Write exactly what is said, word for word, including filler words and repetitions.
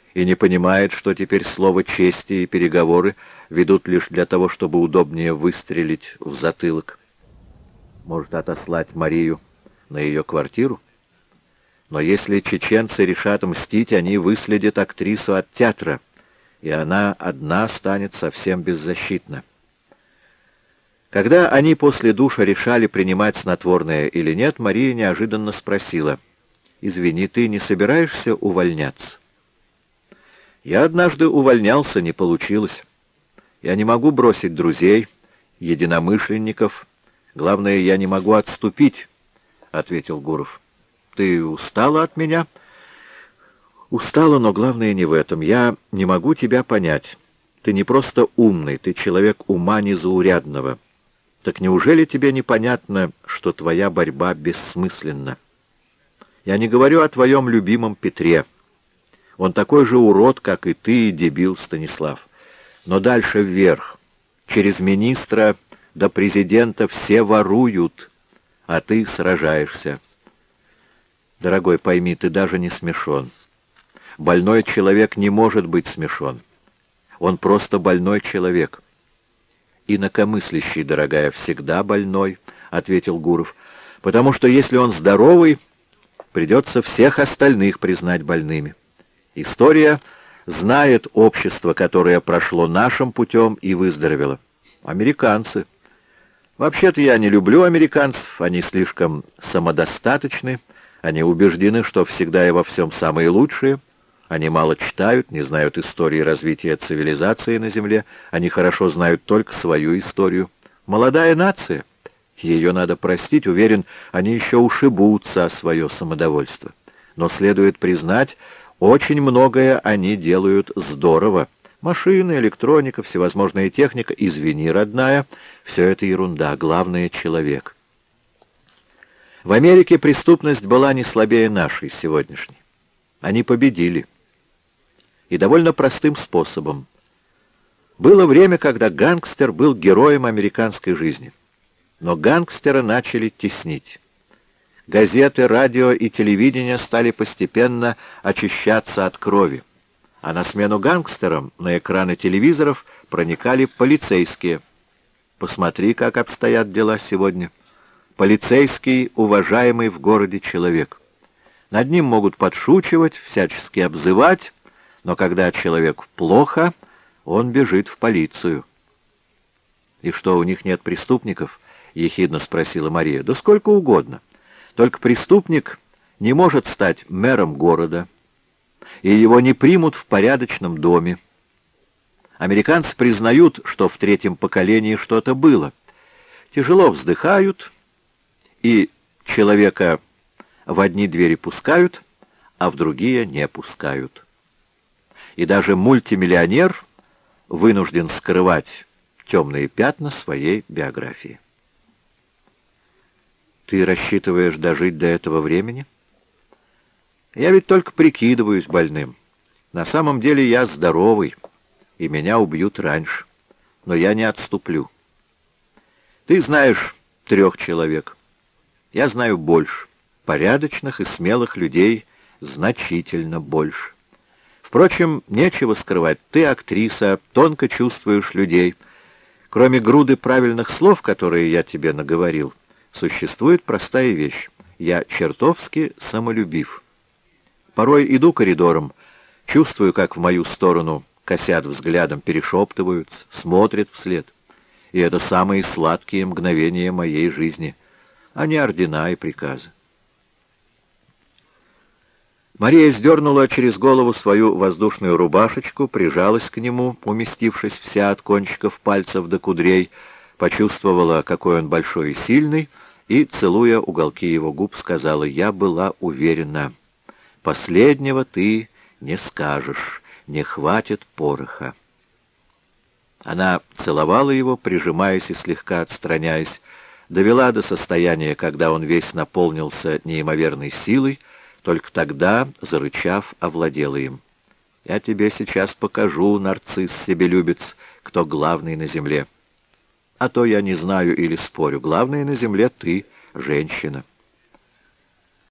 и не понимает, что теперь слово чести и переговоры ведут лишь для того, чтобы удобнее выстрелить в затылок. Может, отослать Марию на ее квартиру? Но если чеченцы решат мстить, они выследят актрису от театра, и она одна станет совсем беззащитна. Когда они после душа решали, принимать снотворное или нет, Мария неожиданно спросила: «Извини, ты не собираешься увольняться?» «Я однажды увольнялся, не получилось. Я не могу бросить друзей, единомышленников. Главное, я не могу отступить», — ответил Гуров. «Ты устала от меня?» «Устала, но главное не в этом. Я не могу тебя понять. Ты не просто умный, ты человек ума незаурядного. Так неужели тебе непонятно, что твоя борьба бессмысленна? Я не говорю о твоем любимом Петре. Он такой же урод, как и ты, дебил Станислав. Но дальше вверх. Через министра до президента все воруют, а ты сражаешься. Дорогой, пойми, ты даже не смешон. Больной человек не может быть смешон. Он просто больной человек». «Инакомыслящий, дорогая, всегда больной», — ответил Гуров, «потому что если он здоровый, придется всех остальных признать больными. История знает общество, которое прошло нашим путем и выздоровело. Американцы. Вообще-то я не люблю американцев, они слишком самодостаточны, они убеждены, что всегда и во всем самые лучшие. Они мало читают, не знают истории развития цивилизации на Земле, они хорошо знают только свою историю. Молодая нация, ее надо простить, уверен, они еще ушибутся о свое самодовольство. Но следует признать, очень многое они делают здорово. Машины, электроника, всевозможная техника, извини, родная, все это ерунда, главное — человек. В Америке преступность была не слабее нашей сегодняшней. Они победили. И довольно простым способом. Было время, когда гангстер был героем американской жизни. Но гангстера начали теснить. Газеты, радио и телевидение стали постепенно очищаться от крови. А на смену гангстерам на экраны телевизоров проникали полицейские. Посмотри, как обстоят дела сегодня. Полицейский — уважаемый в городе человек. Над ним могут подшучивать, всячески обзывать, но когда человеку плохо, он бежит в полицию. «И что, у них нет преступников?» — ехидно спросила Мария. «Да сколько угодно. Только преступник не может стать мэром города, и его не примут в порядочном доме. Американцы признают, что в третьем поколении что-то было. Тяжело вздыхают, и человека в одни двери пускают, а в другие не пускают. И даже мультимиллионер вынужден скрывать темные пятна своей биографии». «Ты рассчитываешь дожить до этого времени?» «Я ведь только прикидываюсь больным. На самом деле я здоровый, и меня убьют раньше. Но я не отступлю. Ты знаешь трех человек. Я знаю больше. Порядочных и смелых людей значительно больше. Впрочем, нечего скрывать. Ты актриса, тонко чувствуешь людей. Кроме груды правильных слов, которые я тебе наговорил, существует простая вещь. Я чертовски самолюбив. Порой иду коридором, чувствую, как в мою сторону косят взглядом, перешептываются, смотрят вслед. И это самые сладкие мгновения моей жизни, а не ордена и приказы. Мария сдернула через голову свою воздушную рубашечку, прижалась к нему, уместившись вся от кончиков пальцев до кудрей, почувствовала, какой он большой и сильный, и, целуя уголки его губ, сказала: «Я была уверена, последнего ты не скажешь, не хватит пороха». Она целовала его, прижимаясь и слегка отстраняясь, довела до состояния, когда он весь наполнился неимоверной силой, только тогда, зарычав, овладела им. «Я тебе сейчас покажу, нарцисс-себелюбец, кто главный на земле. А то я не знаю или спорю, главное на земле ты, женщина».